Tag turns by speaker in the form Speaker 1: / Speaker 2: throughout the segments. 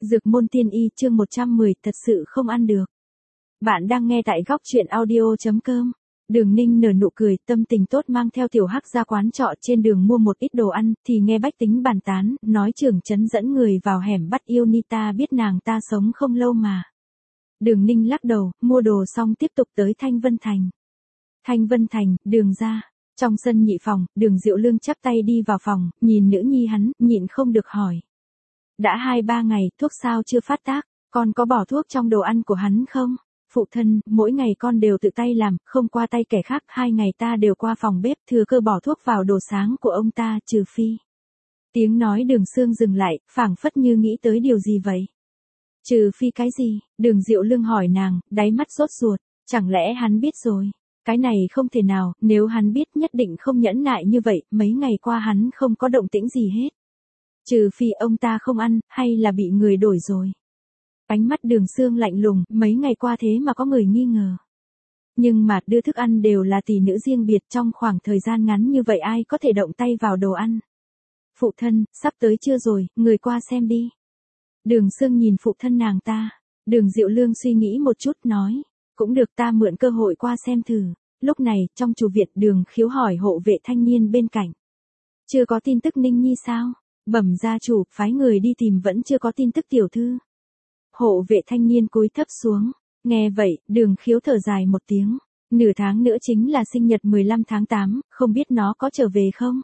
Speaker 1: Dược môn tiên y chương 110 thật sự không ăn được. Bạn đang nghe tại góc truyện audio.com. Đường Ninh nở nụ cười, tâm tình tốt mang theo Tiểu Hắc ra quán trọ trên đường mua một ít đồ ăn, thì nghe Bách Tính bàn tán, nói trưởng trấn dẫn người vào hẻm bắt yêu Nita, biết nàng ta sống không lâu mà. Đường Ninh lắc đầu, mua đồ xong tiếp tục tới Thanh Vân Thành. Thanh Vân Thành, đường ra. Trong sân nhị phòng, Đường Diệu Lương chắp tay đi vào phòng, nhìn nữ nhi hắn, nhịn không được hỏi. Đã 2-3 ngày, thuốc sao chưa phát tác, con có bỏ thuốc trong đồ ăn của hắn không? Phụ thân, mỗi ngày con đều tự tay làm, không qua tay kẻ khác, 2 ngày ta đều qua phòng bếp thừa cơ bỏ thuốc vào đồ sáng của ông ta, trừ phi. Tiếng nói Đường Sương dừng lại, phảng phất như nghĩ tới điều gì vậy? Trừ phi cái gì? Đường Diệu Lương hỏi nàng, đáy mắt sốt ruột, chẳng lẽ hắn biết rồi? Cái này không thể nào, nếu hắn biết nhất định không nhẫn nại như vậy, mấy ngày qua hắn không có động tĩnh gì hết. Trừ phi ông ta không ăn, hay là bị người đổi rồi. Ánh mắt Đường Sương lạnh lùng, mấy ngày qua thế mà có người nghi ngờ. Nhưng mà đưa thức ăn đều là tỷ nữ riêng biệt, trong khoảng thời gian ngắn như vậy ai có thể động tay vào đồ ăn. Phụ thân, sắp tới chưa rồi, người qua xem đi. Đường Sương nhìn phụ thân nàng ta. Đường Diệu Lương suy nghĩ một chút nói. Cũng được, ta mượn cơ hội qua xem thử. Lúc này, trong chủ viện, Đường Khiếu hỏi hộ vệ thanh niên bên cạnh. Chưa có tin tức Ninh Nhi sao? Bẩm gia chủ, phái người đi tìm vẫn chưa có tin tức tiểu thư. Hộ vệ thanh niên cúi thấp xuống. Nghe vậy, Đường Khiếu thở dài một tiếng. Nửa tháng nữa chính là sinh nhật 15 tháng 8, không biết nó có trở về không?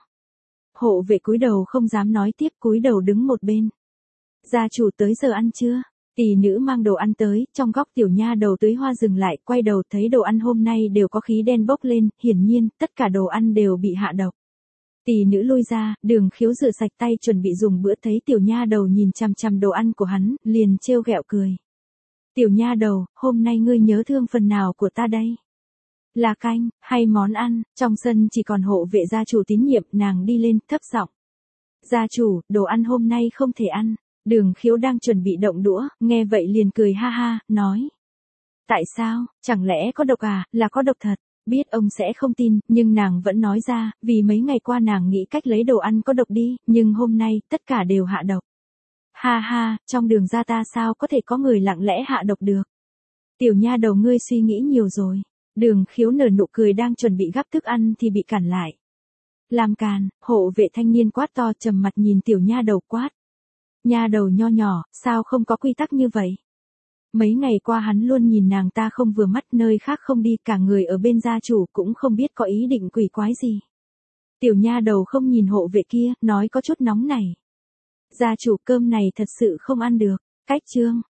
Speaker 1: Hộ vệ cúi đầu không dám nói tiếp, cúi đầu đứng một bên. Gia chủ tới giờ ăn chưa? Tỷ nữ mang đồ ăn tới, trong góc tiểu nha đầu tưới hoa dừng lại, quay đầu thấy đồ ăn hôm nay đều có khí đen bốc lên, hiển nhiên, tất cả đồ ăn đều bị hạ độc. Tỷ nữ lui ra, Đường Khiếu rửa sạch tay chuẩn bị dùng bữa, thấy tiểu nha đầu nhìn chằm chằm đồ ăn của hắn, liền trêu ghẹo cười. Tiểu nha đầu, hôm nay ngươi nhớ thương phần nào của ta đây? Là canh, hay món ăn? Trong sân chỉ còn hộ vệ gia chủ tín nhiệm, nàng đi lên, thấp giọng. Gia chủ, đồ ăn hôm nay không thể ăn. Đường Khiếu đang chuẩn bị động đũa, nghe vậy liền cười ha ha, nói. Tại sao, chẳng lẽ có độc à, là có độc thật. Biết ông sẽ không tin, nhưng nàng vẫn nói ra, vì mấy ngày qua nàng nghĩ cách lấy đồ ăn có độc đi, nhưng hôm nay, tất cả đều hạ độc. Ha ha, trong Đường gia ta sao có thể có người lặng lẽ hạ độc được. Tiểu nha đầu ngươi suy nghĩ nhiều rồi. Đường Khiếu nở nụ cười đang chuẩn bị gắp thức ăn thì bị cản lại. Làm càn, hộ vệ thanh niên quát to, trầm mặt nhìn tiểu nha đầu quát. Nha đầu nho nhỏ, sao không có quy tắc như vậy? Mấy ngày qua hắn luôn nhìn nàng ta không vừa mắt, nơi khác không đi, cả người ở bên gia chủ cũng không biết có ý định quỷ quái gì. Tiểu nha đầu không nhìn hộ vệ kia, nói có chút nóng này. Gia chủ, cơm này thật sự không ăn được. Cách chương.